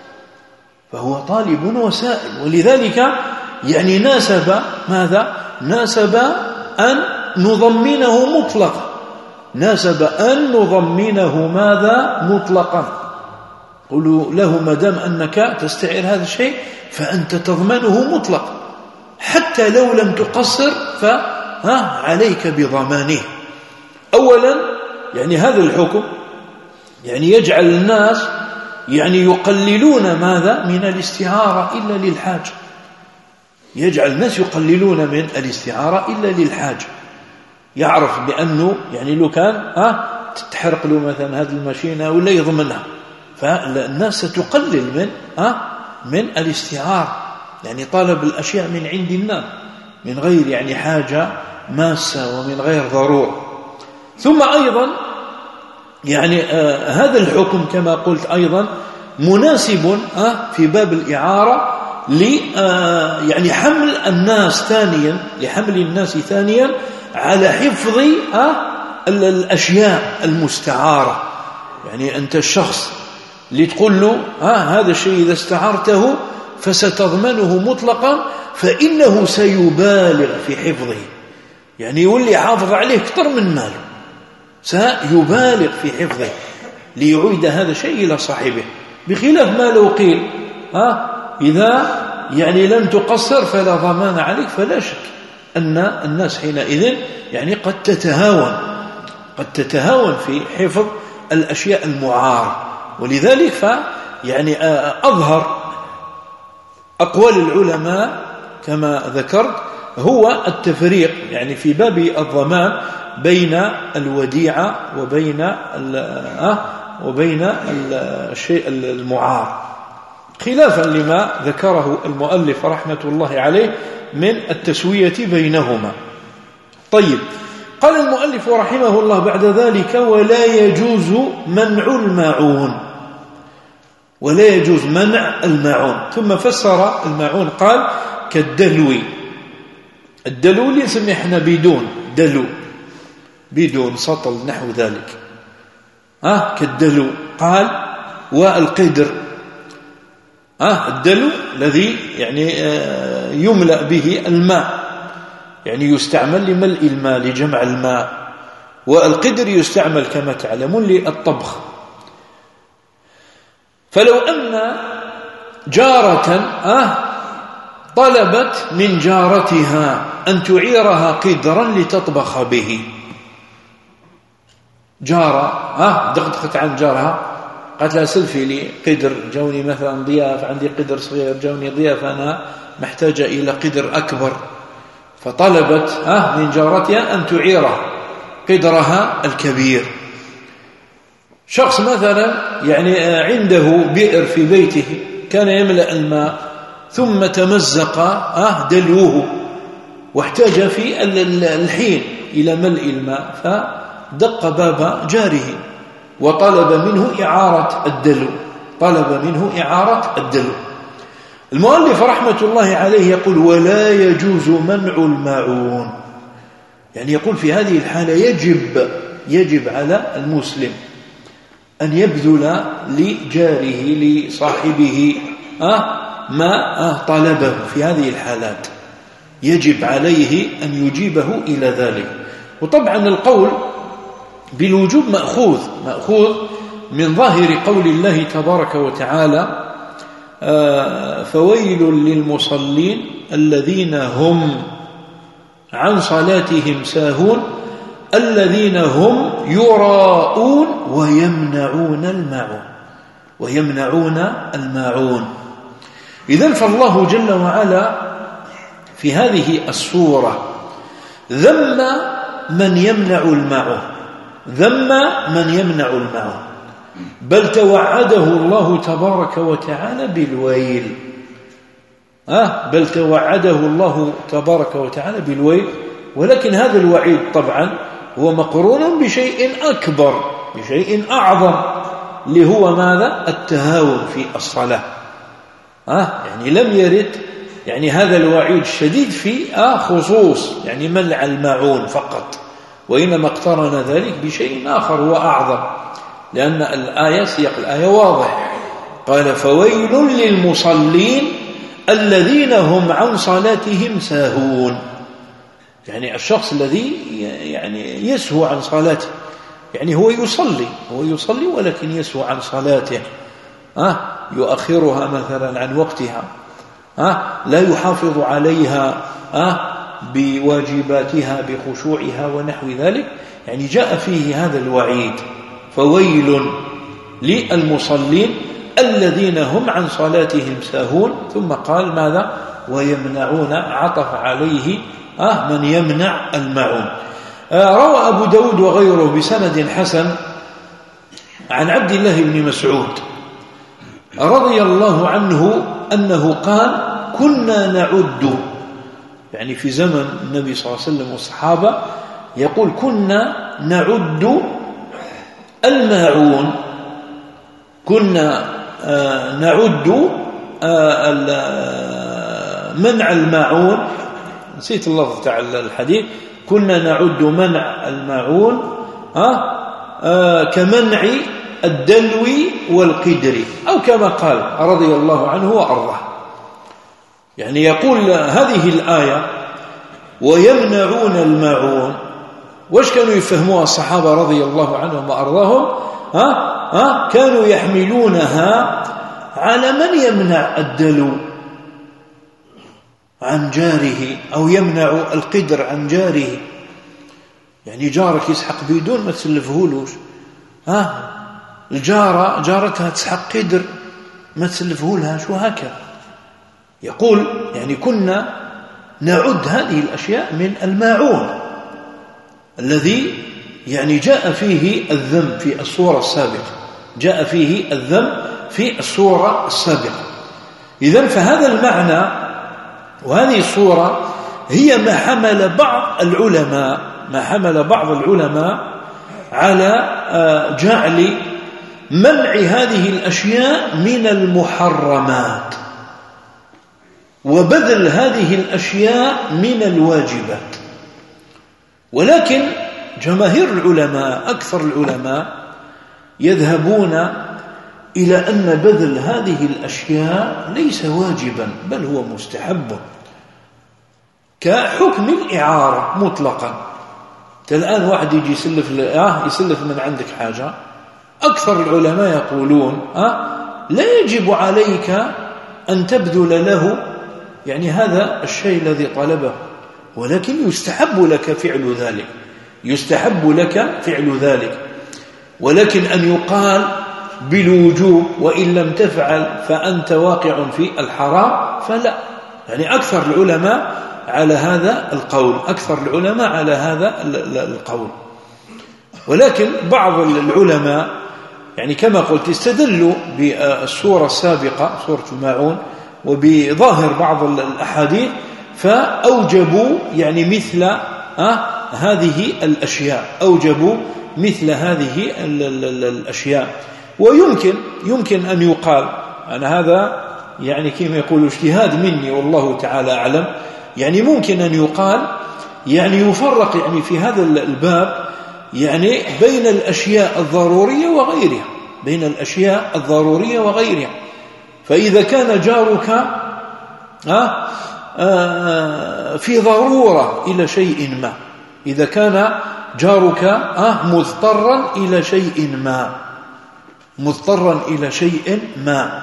فهو طالب وسائل. ولذلك يعني ناسب ماذا؟ ناسب أن نضمنه مطلقا، ناسب أن نضمنه ماذا؟ مطلقا. قلوا له ما دام أنك تستعير هذا الشيء فأنت تضمنه مطلقا حتى لو لم تقصر فعليك بضمانه. أولا يعني هذا الحكم يعني يجعل الناس يعني يقللون ماذا؟ من الاستعارة إلا للحاجة، يجعل الناس يقللون من الاستعارة إلا للحاجة. يعرف بأنه يعني لو كان ها تتحرق له مثلا هذه الماشينة ولا يضمنها، فالناس ستقلل من ها من الاستعارة، يعني طلب الأشياء من عند الناس من غير يعني حاجة ماسة ومن غير ضرورة. ثم أيضا يعني آه هذا الحكم كما قلت أيضا مناسب آه في باب الإعارة ل آه يعني حمل الناس ثانيا لحمل الناس ثانيا على حفظ آه الأشياء المستعارة. يعني أنت الشخص اللي تقول له ها هذا الشيء إذا استعرته فستضمنه مطلقا فإنه سيبالغ في حفظه، يعني يولي حافظ عليه أكثر من ماله، سيبالغ في حفظه ليعيد هذا الشيء إلى صاحبه، بخلاف ما لو قيل ها إذا يعني لم تقصر فلا ضمان عليك، فلا شك أن الناس حينئذ يعني قد تتهاون قد تتهاون في حفظ الأشياء المعارة. ولذلك فيعني أظهر أقوال العلماء كما ذكرت هو التفريق يعني في باب الضمان بين الوديعة وبين وبين الشيء المعار، خلافا لما ذكره المؤلف رحمة الله عليه من التسوية بينهما. طيب، قال المؤلف رحمه الله بعد ذلك: ولا يجوز منع الماعون، ولا يجوز منع الماعون. ثم فسر الماعون قال: كالدلو، الدلو اللي نسميه احنا بدون دلو، بدون سطل نحو ذلك، ها كالدلو. قال: والقدر، ها الدلو الذي يعني يملأ به الماء، يعني يستعمل لملء الماء لجمع الماء، والقدر يستعمل كما تعلمون للطبخ. فلو أن جارة أه طلبت من جارتها أن تعيرها قدرا لتطبخ به، جارة أه دقدقت عن جارها قالت لها: سلفي لي قدر، جوني مثلا ضياف، عندي قدر صغير جوني ضياف، أنا محتاجة إلى قدر أكبر. فطلبت أه من جارتها أن تعيره قدرها الكبير. شخص مثلا يعني عنده بئر في بيته كان يملأ الماء ثم تمزق أه دلوه واحتاج في الحين إلى ملء الماء، فدق باب جاره وطلب منه إعارة الدلو، طلب منه إعارة الدلو. المؤلف رحمة الله عليه يقول: ولا يجوز منع الماعون، يعني يقول في هذه الحالة يجب يجب على المسلم أن يبذل لجاره لصاحبه أه ما أه طلبه. في هذه الحالات يجب عليه أن يجيبه إلى ذلك. وطبعا القول بالوجوب مأخوذ مأخوذ من ظاهر قول الله تبارك وتعالى: آه فويل للمصلين الذين هم عن صلاتهم ساهون الذين هم يراءون ويمنعون الماعون ويمنعون الماعون. إذن فالله جل وعلا في هذه السورة ذم من يمنع الماعون، ذم من يمنع الماعون، بل توعده الله تبارك وتعالى بالويل، آه بل توعده الله تبارك وتعالى بالويل. ولكن هذا الوعيد طبعا هو مقرون بشيء أكبر، بشيء أعظم، اللي هو ماذا؟ التهاون في الصلاة. آه يعني لم يرد يعني هذا الوعيد الشديد في آه خصوص يعني منع الماعون فقط، وإنما اقترن ذلك بشيء آخر هو أعظم، لأن الآية سياق الآية واضح، قال: فويل للمصلين الذين هم عن صلاتهم ساهون، يعني الشخص الذي يعني يسهو عن صلاته، يعني هو يصلي هو يصلي ولكن يسهو عن صلاته، آه يؤخرها مثلا عن وقتها، آه لا يحافظ عليها آه بواجباتها بخشوعها ونحو ذلك، يعني جاء فيه هذا الوعيد: فويل للمصلين الذين هم عن صلاتهم ساهون. ثم قال ماذا؟ ويمنعون، عطف عليه آه من يمنع الماعون. آه روى أبو داود وغيره بسند حسن عن عبد الله بن مسعود رضي الله عنه أنه قال: كنا نعد، يعني في زمن النبي صلى الله عليه وسلم والصحابة، يقول: كنا نعد الماعون، كنا آه نعد آه منع الماعون، نسيت اللفظ تاع الحديث، كنا نعد منع الماعون آه آه كمنع الدلو والقدر، أو كما قال رضي الله عنه وأرضاه. يعني يقول هذه الآية ويمنعون الماعون، واش كانوا يفهموها الصحابة رضي الله عنهم وأرضاهم؟ ها ها كانوا يحملونها على من يمنع الدلو عن جاره، أو يمنع القدر عن جاره. يعني جارك يسحق بدون ما تسلفهولوش، ها الجارة جارتها تسحق قدر ما تسلفهولهاش، وهكذا. يقول يعني كنا نعد هذه الأشياء من الماعون الذي يعني جاء فيه الذم في الصورة السابقة، جاء فيه الذم في الصورة السابقة. إذن فهذا المعنى وهذه الصورة هي ما حمل بعض العلماء ما حمل بعض العلماء على جعل منع هذه الأشياء من المحرمات وبذل هذه الأشياء من الواجبات. ولكن جماهير العلماء أكثر العلماء يذهبون إلى أن بذل هذه الأشياء ليس واجبا بل هو مستحب، كحكم الإعارة مطلقا. الآن واحد يجي يسلف يسلف من عندك حاجة، أكثر العلماء يقولون لا يجب عليك أن تبذل له يعني هذا الشيء الذي طلبه، ولكن يستحب لك فعل ذلك، يستحب لك فعل ذلك. ولكن أن يقال بالوجوب وإن لم تفعل فأنت واقع في الحرام فلا. يعني أكثر العلماء على هذا القول، أكثر العلماء على هذا القول. ولكن بعض العلماء يعني كما قلت استدلوا بالسورة السابقة سورة الماعون وبظاهر بعض الأحاديث فأوجبوا يعني مثل آه هذه الأشياء، أوجبوا مثل هذه الأشياء. ويمكن يمكن أن يقال أنا هذا يعني كما يقول اجتهاد مني والله تعالى أعلم، يعني ممكن أن يقال يعني يفرق يعني في هذا الباب يعني بين الأشياء الضرورية وغيرها، بين الأشياء الضرورية وغيرها. فإذا كان جارك آه آه في ضرورة إلى شيء ما، إذا كان جارك آه مضطرا إلى شيء ما مضطرا إلى شيء ما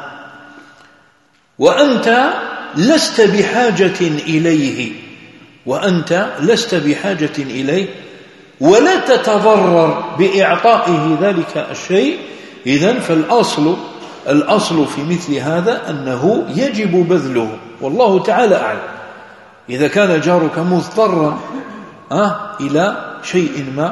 وأنت لست بحاجة إليه وأنت لست بحاجة إليه ولا تتضرر بإعطائه ذلك الشيء، إذن فالأصل الأصل في مثل هذا أنه يجب بذله والله تعالى أعلم. إذا كان جارك مضطرا آه إلى شيء ما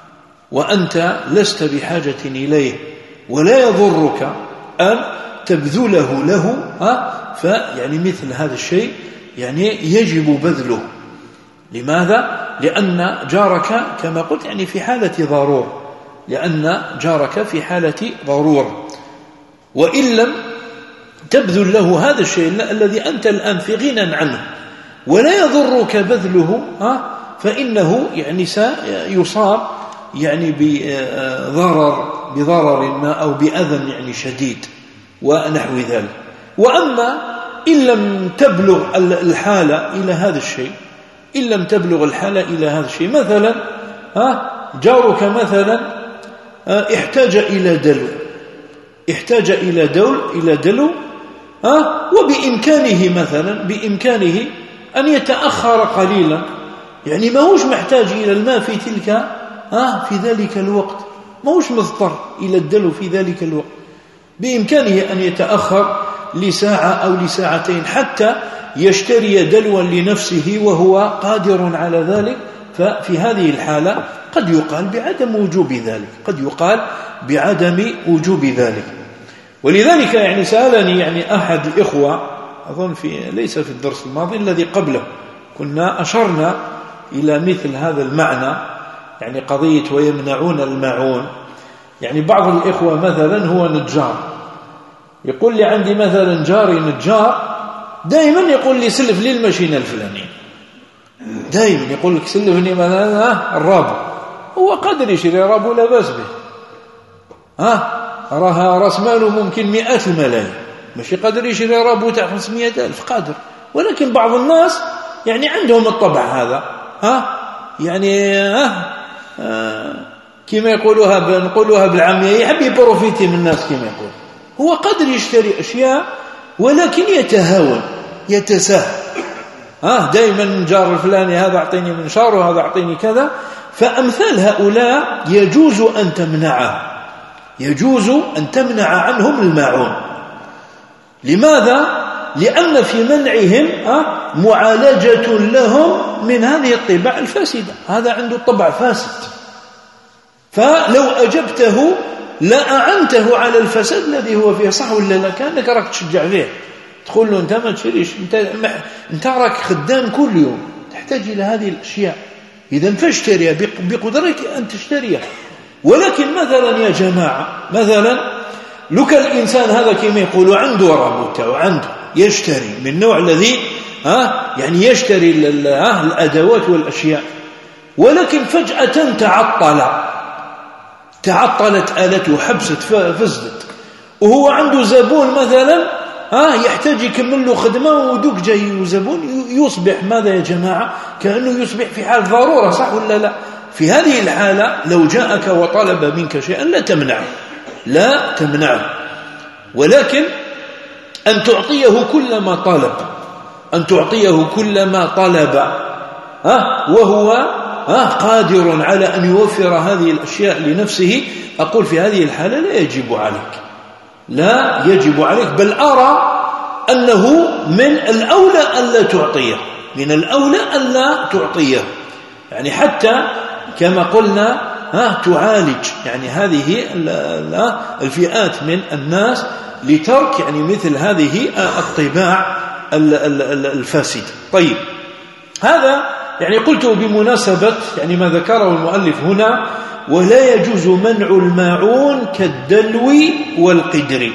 وأنت لست بحاجة إليه ولا يضرك أن تبذله له آه فيعني مثل هذا الشيء يعني يجب بذله. لماذا؟ لأن جارك كما قلت يعني في حالة ضرور، لأن جارك في حالة ضرور، وإن لم تبذل له هذا الشيء الذي أنت الآن في غنى عنه ولا يضرك بذله فإنه يعني سيصاب يعني بضرر بضرر ما أو بأذى يعني شديد ونحو ذلك. وأما إن لم تبلغ الحالة إلى هذا الشيء، إن لم تبلغ الحالة إلى هذا الشيء، مثلا ها جارك مثلا احتاج إلى دلو احتاج إلى دول إلى دلو ها وبإمكانه مثلا بإمكانه أن يتأخر قليلا، يعني ما هوش محتاج إلى الماء في تلك ها في ذلك الوقت، ما هوش مضطر إلى الدلو في ذلك الوقت، بإمكانه أن يتأخر لساعة أو لساعتين حتى يشتري دلوا لنفسه وهو قادر على ذلك. ففي هذه الحالة قد يقال بعدم وجوب ذلك، قد يقال بعدم وجوب ذلك. ولذلك يعني سألني يعني أحد الإخوة أظن في ليس في الدرس الماضي الذي قبله كنا أشرنا إلى مثل هذا المعنى، يعني قضية ويمنعون الماعون. يعني بعض الإخوة مثلا هو نجار، يقول لي عندي مثلا جاري نجار دائما يقول لي سلف لي الماشينة الفلانية، دائما يقول لك سلفني مثلا الرابو، هو قادر يشتري رابو لا بأس به ها راها راس ماله ممكن مئات الملايين، ماشي قادر يشري رابو تاع خمسمائة ألف، قادر. ولكن بعض الناس يعني عندهم الطبع هذا، ها يعني ها آه كما يقولوها نقولوها بالعامية، يحب يبروفيتي من الناس كما يقول. هو قادر يشتري أشياء ولكن يتهاون يتساهل، ها دائما جار الفلاني هذا أعطيني منشار وهذا أعطيني كذا. فأمثال هؤلاء يجوز أن تمنعه، يجوز أن تمنع عنهم الماعون. لماذا؟ لأن في منعهم معالجة لهم من هذه الطباع الفاسدة، هذا عنده طبع فاسد، فلو أجبته لا أعنته على الفساد الذي هو فيه، صح ولا لا؟ كأنك راك تشجع فيه، تقول له أنت ما تشريش، أنت, أنت راك خدام كل يوم، تحتاج إلى هذه الأشياء، إذا فاشتريها بقدرتك أن تشتريها. ولكن مثلا يا جماعة، مثلا لو كان الإنسان هذا كما يقولوا عنده رابطة وعنده يشتري من النوع الذي ها يعني يشتري الأدوات والأشياء، ولكن فجأة تعطل تعطلت آلته، حبست فسدت، وهو عنده زبون مثلا ها يحتاج يكمل له خدمة، ودوك جاي زبون، يصبح ماذا يا جماعة؟ كأنه يصبح في حال ضرورة، صح ولا لا؟ في هذه الحالة لو جاءك وطلب منك شيئا لا تمنعه، لا تمنعه، ولكن أن تعطيه كل ما طلب، أن تعطيه كل ما طلب ها وهو ها قادر على أن يوفر هذه الأشياء لنفسه. أقول في هذه الحالة لا يجب عليك، لا يجب عليك، بل أرى أنه من الأولى ألا تعطيه، من الأولى ألا تعطيه، يعني حتى كما قلنا ها تعالج يعني هذه الفئات من الناس لترك يعني مثل هذه الطباع الفاسدة. طيب، هذا يعني قلت بمناسبة يعني ما ذكره المؤلف هنا، ولا يجوز منع الماعون كالدلو والقدر.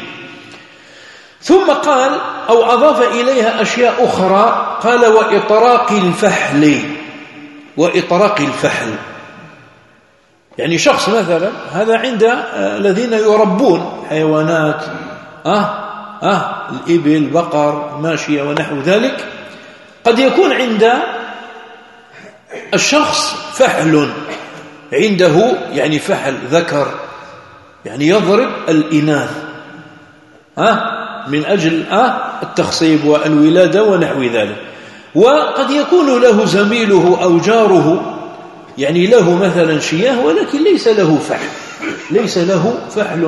ثم قال أو أضاف إليها أشياء أخرى، قال وإطراق الفحل، وإطراق الفحل يعني شخص مثلا هذا عند الذين يربون حيوانات آه آه الإبل، بقر، ماشية ونحو ذلك، قد يكون عند الشخص فحل، عنده يعني فحل ذكر يعني يضرب الإناث آه من أجل آه التخصيب والولادة ونحو ذلك. وقد يكون له زميله أو جاره يعني له مثلا شياه ولكن ليس له فحل، ليس له فحل،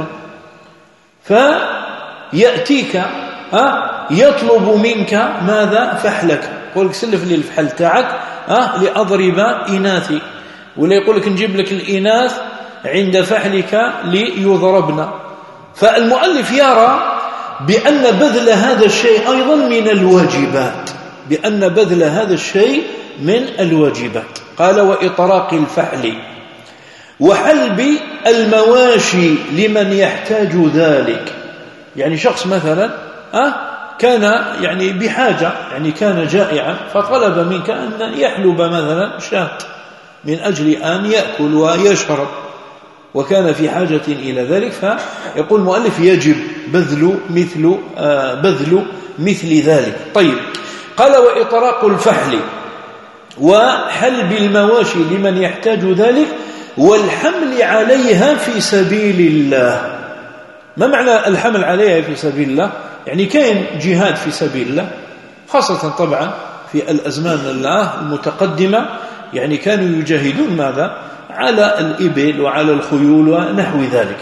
فيأتيك أه يطلب منك ماذا؟ فحلك، يقول لك سلف لي الفحل تاعك أه لأضرب إناثي، ولا يقول لك نجيب لك الإناث عند فحلك ليضربنا. فالمؤلف يرى بأن بذل هذا الشيء أيضا من الواجبات، بأن بذل هذا الشيء من الواجبات. قال وإطراق الفحل وحلب المواشي لمن يحتاج ذلك، يعني شخص مثلا أه كان يعني بحاجة، يعني كان جائعا فطلب منك أن يحلب مثلا شاة من أجل أن يأكل ويشرب، وكان في حاجة إلى ذلك، فيقول المؤلف يجب بذل مثل آه بذل مثل ذلك. طيب، قال وإطراق الفحل وحلب المواشي لمن يحتاج ذلك والحمل عليها في سبيل الله. ما معنى الحمل عليها في سبيل الله؟ يعني كاين جهاد في سبيل الله، خاصة طبعا في الأزمان المتقدمة، يعني كانوا يجاهدون ماذا؟ على الإبل وعلى الخيول ونحو ذلك.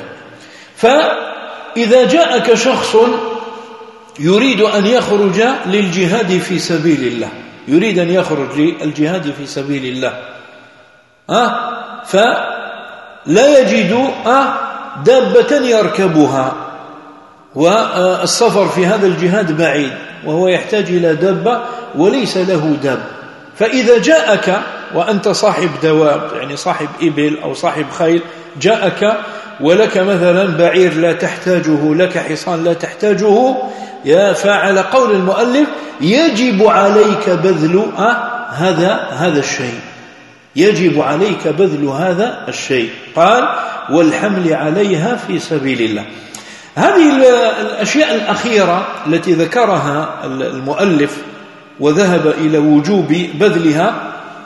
فإذا جاءك شخص يريد أن يخرج للجهاد في سبيل الله، يريد أن يخرج للجهاد في سبيل الله أه؟ فلا يجد أه؟ دابة يركبها، والسفر في هذا الجهاد بعيد، وهو يحتاج إلى دابة وليس له دابة. فإذا جاءك وأنت صاحب دواب، يعني صاحب إبل أو صاحب خيل، جاءك ولك مثلا بعير لا تحتاجه، لك حصان لا تحتاجه، فعلى قول المؤلف يجب عليك بذل أه هذا هذا الشيء، يجب عليك بذل هذا الشيء. قال والحمل عليها في سبيل الله. هذه الأشياء الأخيرة التي ذكرها المؤلف وذهب إلى وجوب بذلها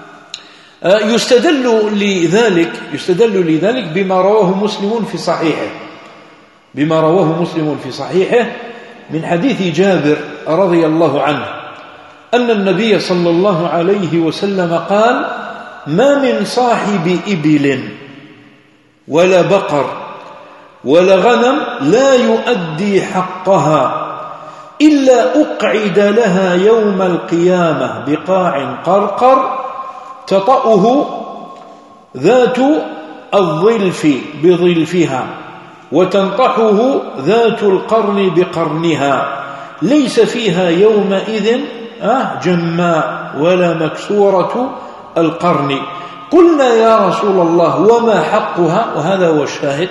يستدل لذلك يستدل لذلك بما رواه مسلم في صحيحه بما رواه مسلم في صحيحه من حديث جابر رضي الله عنه أن النبي صلى الله عليه وسلم قال: ما من صاحب إبل ولا بقر ولا غنم لا يؤدي حقها إلا أقعد لها يوم القيامة بقاع قرقر تطأه ذات الظلف بظلفها وتنطحه ذات القرن بقرنها ليس فيها يومئذ جماء ولا مكسورة القرن. قلنا يا رسول الله وما حقها؟ وهذا هو الشاهد.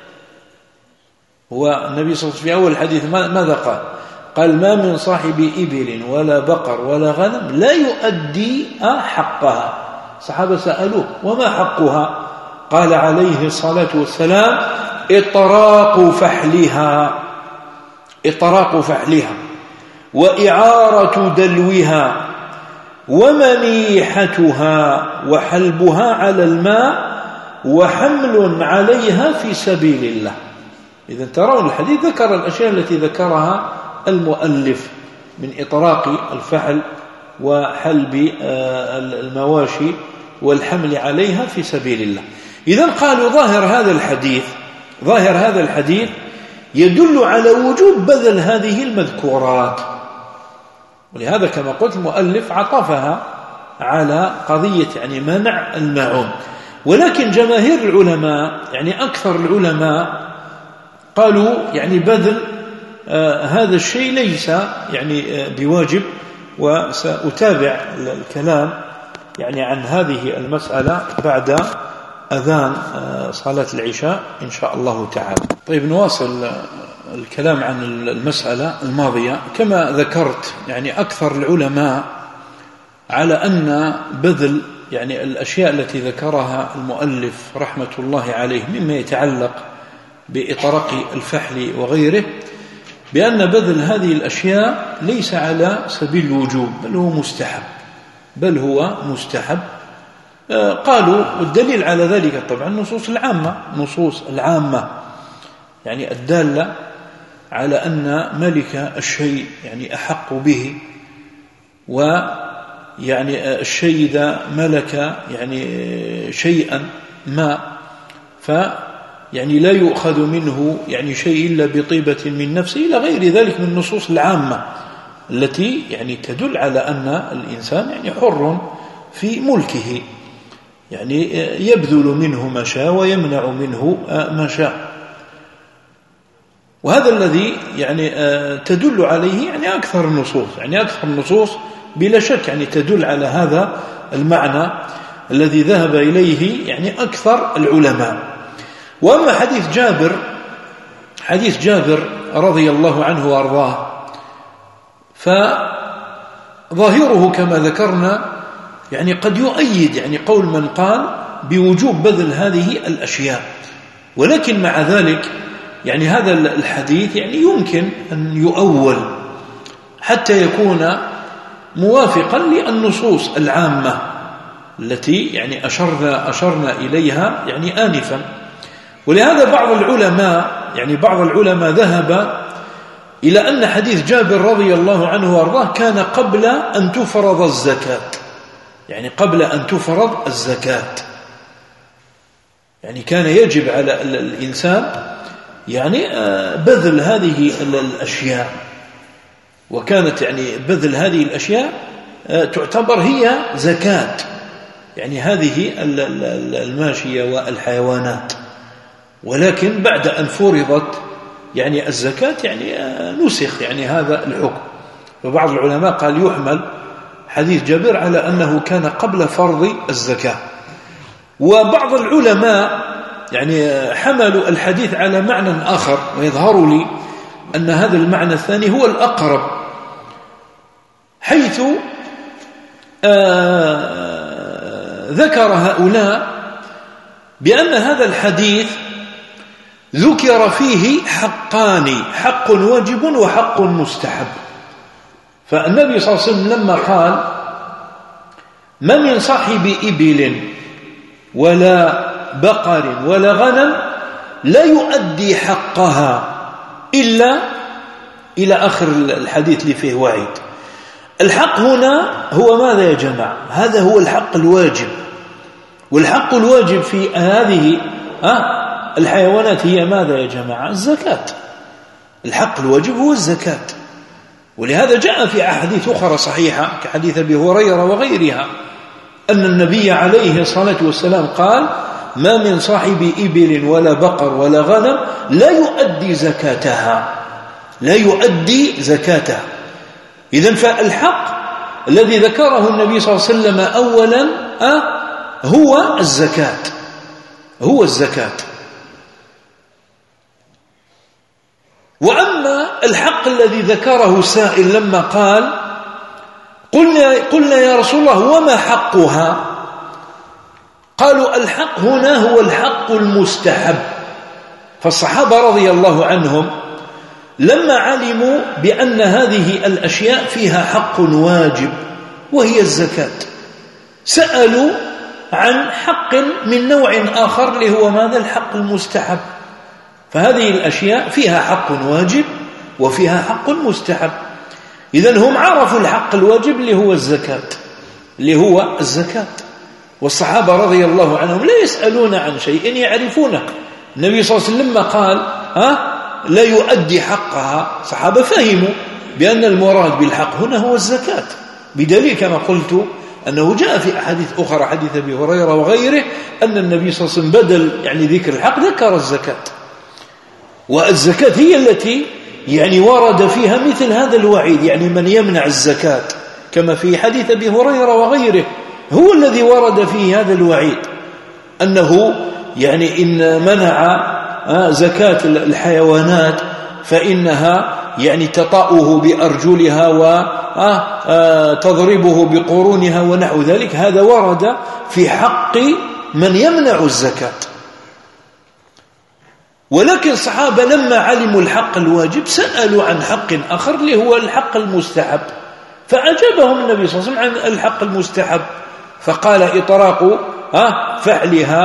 هو النبي صلى الله عليه وسلم في أول الحديث ماذا قال؟ قال: ما من صاحب إبل ولا بقر ولا غنم لا يؤدي حقها. صحابة سألوه: وما حقها؟ قال عليه الصلاة والسلام: إطراق فحلها إطراق فحلها وإعارة دلوها ومنيحتها وحلبها على الماء وحمل عليها في سبيل الله. إذا ترون الحديث ذكر الأشياء التي ذكرها المؤلف من إطراق الفحل وحلب المواشي والحمل عليها في سبيل الله. إذا قالوا ظاهر هذا الحديث ظاهر هذا الحديث يدل على وجوب بذل هذه المذكورات، ولهذا كما قلت المؤلف عطفها على قضية يعني منع الماعون. ولكن جماهير العلماء يعني أكثر العلماء قالوا يعني بذل آه هذا الشيء ليس يعني آه بواجب، وسأتابع الكلام يعني عن هذه المسألة بعد أذان آه صلاة العشاء إن شاء الله تعالى. طيب نواصل الكلام عن المسألة الماضية. كما ذكرت يعني أكثر العلماء على أن بذل يعني الأشياء التي ذكرها المؤلف رحمة الله عليه مما يتعلق بإطراق الفحل وغيره بأن بذل هذه الأشياء ليس على سبيل الوجوب بل هو مستحب بل هو مستحب قالوا والدليل على ذلك طبعا النصوص العامة نصوص العامة يعني الدالة على أن ملك الشيء يعني أحق به، ويعني الشيء إذا ملك يعني شيئا ما ف يعني لا يؤخذ منه يعني شيء إلا بطيبة من نفسه إلى غير ذلك من النصوص العامة التي يعني تدل على أن الإنسان يعني حر في ملكه يعني يبذل منه ما شاء ويمنع منه ما شاء. وهذا الذي يعني تدل عليه يعني أكثر النصوص يعني أكثر النصوص بلا شك يعني تدل على هذا المعنى الذي ذهب إليه يعني أكثر العلماء. وأما حديث جابر حديث جابر رضي الله عنه وأرضاه فظاهره كما ذكرنا يعني قد يؤيد يعني قول من قال بوجوب بذل هذه الأشياء، ولكن مع ذلك يعني هذا الحديث يعني يمكن أن يؤول حتى يكون موافقا للنصوص العامة التي يعني أشرنا, أشرنا إليها يعني آنفا. ولهذا بعض العلماء يعني بعض العلماء ذهب إلى أن حديث جابر رضي الله عنه وارضاه كان قبل أن تفرض الزكاة يعني قبل أن تفرض الزكاة يعني كان يجب على الإنسان يعني بذل هذه الأشياء، وكانت يعني بذل هذه الأشياء تعتبر هي زكاة يعني هذه الماشية والحيوانات. ولكن بعد أن فرضت يعني الزكاة يعني نسخ يعني هذا الحكم. وبعض العلماء قال يحمل حديث جابر على أنه كان قبل فرض الزكاة، وبعض العلماء يعني حملوا الحديث على معنى آخر، ويظهر لي أن هذا المعنى الثاني هو الأقرب، حيث آه ذكر هؤلاء بأن هذا الحديث ذكر فيه حقان، حق واجب وحق مستحب. فالنبي صلى الله عليه وسلم لما قال ما من صاحب إبل ولا بقر ولا غنم لا يؤدي حقها إلا إلى آخر الحديث اللي فيه وعيد. الحق هنا هو ماذا يا جماعة؟ هذا هو الحق الواجب، والحق الواجب في هذه الحيوانات هي ماذا يا جماعة؟ الزكاة. الحق الواجب هو الزكاة، ولهذا جاء في أحاديث أخرى صحيحة كحديث أبي هريرة وغيرها أن النبي عليه الصلاة والسلام قال ما من صاحب إبل ولا بقر ولا غنم لا يؤدي زكاتها، لا يؤدي زكاتها. إذن فالحق الذي ذكره النبي صلى الله عليه وسلم أولا هو الزكاة، هو الزكاة. وأما الحق الذي ذكره سائل لما قال قلنا, قلنا يا رسول الله وما حقها؟ قالوا الحق هنا هو الحق المستحب. فالصحابة رضي الله عنهم لما علموا بأن هذه الأشياء فيها حق واجب وهي الزكاة سألوا عن حق من نوع آخر اللي هو ماذا؟ الحق المستحب. فهذه الأشياء فيها حق واجب وفيها حق مستحب. إذن هم عرفوا الحق الواجب اللي هو الزكاة، اللي هو الزكاة. والصحابة رضي الله عنهم لا يسألون عن شيء يعرفونه. النبي صلى الله عليه وسلم قال ها لا يؤدي حقها، صحابة فهموا بأن المراد بالحق هنا هو الزكاة، بدليل كما قلت أنه جاء في أحاديث أخرى حديث أبي هريرة وغيره أن النبي صلى الله عليه وسلم بدل يعني ذكر الحق ذكر الزكاة. والزكاة هي التي يعني ورد فيها مثل هذا الوعيد، يعني من يمنع الزكاة كما في حديث أبي هريرة وغيره هو الذي ورد فيه هذا الوعيد أنه يعني إن منع زكاة الحيوانات فإنها يعني تطأه بأرجلها وتضربه بقرونها ونحو ذلك. هذا ورد في حق من يمنع الزكاة. ولكن الصحابة لما علموا الحق الواجب سألوا عن حق آخر اللي هو الحق المستحب، فأجابهم النبي صلى الله عليه وسلم عن الحق المستحب فقال إطراق فعلها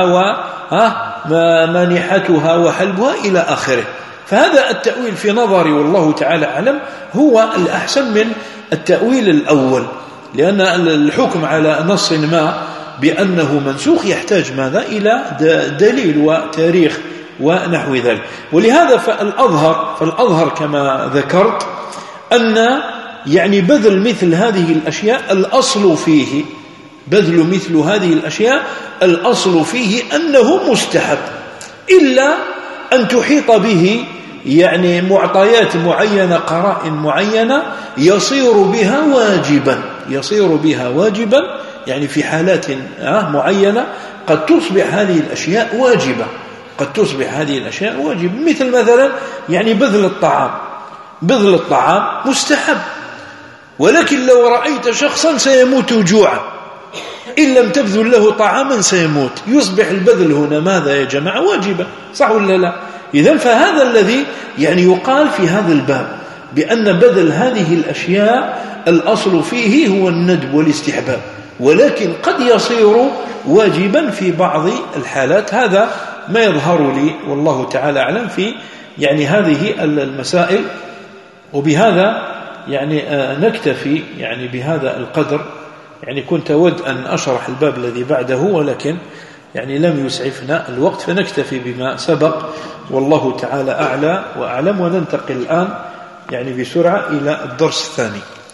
ومانحتها وحلبها إلى آخره. فهذا التأويل في نظري والله تعالى أعلم هو الأحسن من التأويل الأول، لأن الحكم على نص ما بأنه منسوخ يحتاج ماذا؟ إلى دليل وتاريخ ونحو ذلك. ولهذا فالأظهر, فالأظهر كما ذكرت أن يعني بذل مثل هذه الأشياء الأصل فيه، بذل مثل هذه الأشياء الأصل فيه أنه مستحب، إلا أن تحيط به يعني معطيات معينة قرائن معينة يصير بها واجبا، يصير بها واجبا يعني في حالات معينة قد تصبح هذه الأشياء واجبة، قد تصبح هذه الأشياء واجب. مثل مثلا يعني بذل الطعام، بذل الطعام مستحب، ولكن لو رأيت شخصا سيموت جوعا إن لم تبذل له طعاما سيموت، يصبح البذل هنا ماذا يا جماعة؟ واجبا، صح ولا لا؟ إذن فهذا الذي يعني يقال في هذا الباب بأن بذل هذه الأشياء الأصل فيه هو الندب والاستحباب، ولكن قد يصير واجبا في بعض الحالات. هذا ما يظهر لي والله تعالى أعلم في يعني هذه المسائل. وبهذا يعني نكتفي يعني بهذا القدر. يعني كنت أود أن أشرح الباب الذي بعده ولكن يعني لم يسعفنا الوقت، فنكتفي بما سبق والله تعالى أعلى وأعلم. وننتقل الآن يعني بسرعة إلى الدرس الثاني.